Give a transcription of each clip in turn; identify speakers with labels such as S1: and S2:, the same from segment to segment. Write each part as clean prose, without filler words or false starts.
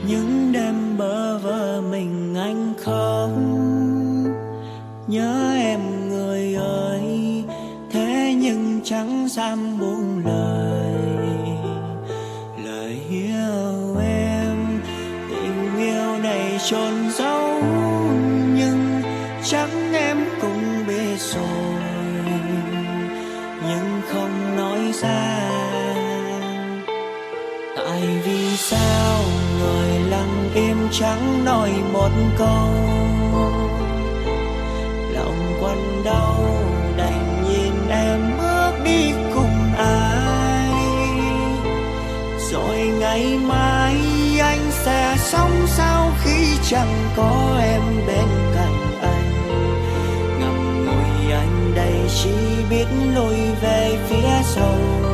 S1: Những đêm bơ vơ mình anh khóc, nhớ em người ơi, thế nhưng chẳng dám buông lời yêu em. Tình yêu này chôn giấu nhưng chắc em cũng biết rồi, nhưng không nói ra. Tại vì sao người lặng im chẳng nói một câu, lòng quặn đau đành nhìn em bước đi cùng ai. Rồi ngày mai anh sẽ sống sao khi chẳng có em bên cạnh anh. Ngậm ngùi anh đây chỉ biết lùi về phía sau,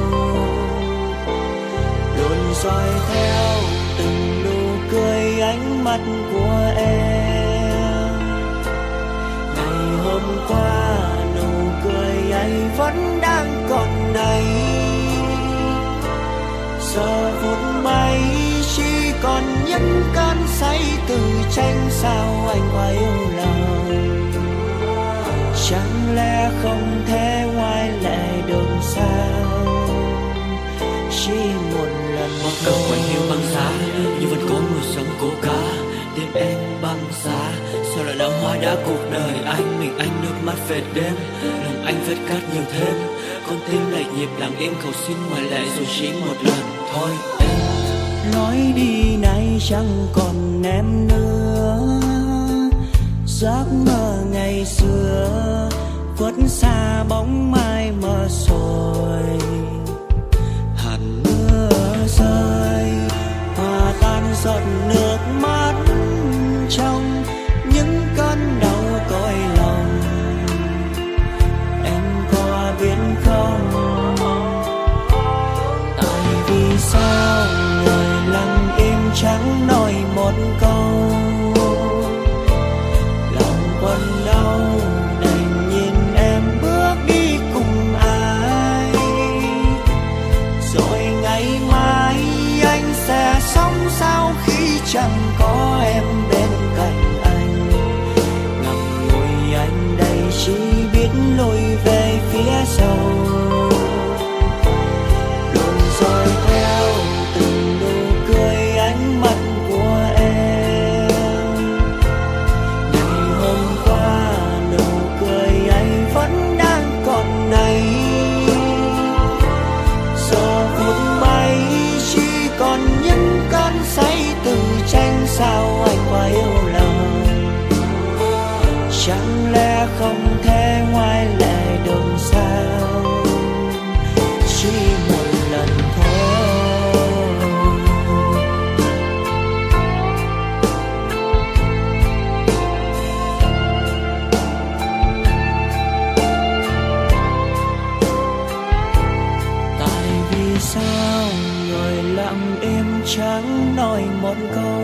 S1: luôn dõi theo từng nụ cười ánh mắt của em. Ngày hôm qua nụ cười ấy vẫn đang còn đây, giờ phút bay chỉ còn những cơn say từ tranh sao anh quá yêu lòng. Chẳng lẽ không thể ngoại lệ được sao, chỉ một lần
S2: một câu quanh hiu băng giá, nhưng vẫn có mùi sống cố cá. Đêm em băng giá, sao lại nở hoa đã cuộc đời anh. Mình anh nước mắt về đêm, lòng anh vết cát nhiều thêm. Con tim lệch nhịp lặng im cầu xin ngoại lệ dù chỉ một lần thôi em.
S1: Nói đi nay chẳng còn em nữa, giấc mơ ngày xưa khuất xa bóng mai mờ rồi. Hạt mưa rơi hòa tan giọt nước mắt trong những cơn đau cõi lòng. Em có biết không, tại vì sao người lặng im chẳng nói một câu, lòng quặn đau đành nhìn em bước đi cùng ai. Rồi ngày mai anh sẽ sống sao khi chẳng có em bên cạnh anh. Ngậm ngùi anh đây chỉ biết lùi về phía sau, luôn dõi theo từng nụ cười ánh mắt của em. Ngày hôm qua nụ cười ấy vẫn đang còn đây, giờ phút bay chỉ còn những cơn say từ tranh sao anh quá yêu lòng. Chẳng lẽ không thể ngoại lệ được sao, chỉ một lần thôi. Tại vì sao người lặng im chẳng nói một câu,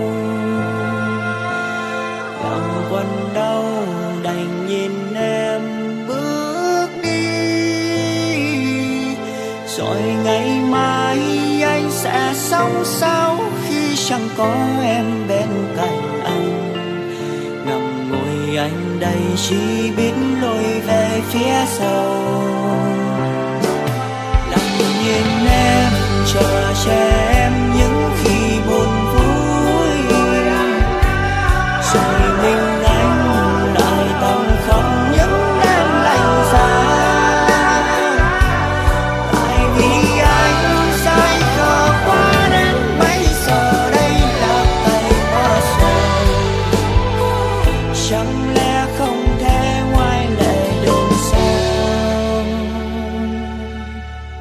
S1: lòng quặn đau đành nhìn em bước đi. Rồi ngày mai anh sẽ sống sao khi chẳng có em bên cạnh anh. Ngậm ngùi anh đây chỉ biết lùi về phía sau, lặng nhìn em chờ che em những khi buồn vui. Rồi mình anh lại tâm khóc những đêm lạnh giá. Tại vì anh say khờ quá đến bây giờ đây là tay mơ rồi. Chẳng lẽ không thể ngoại lệ được sao,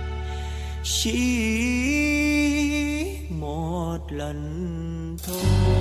S1: chỉ một lần thôi.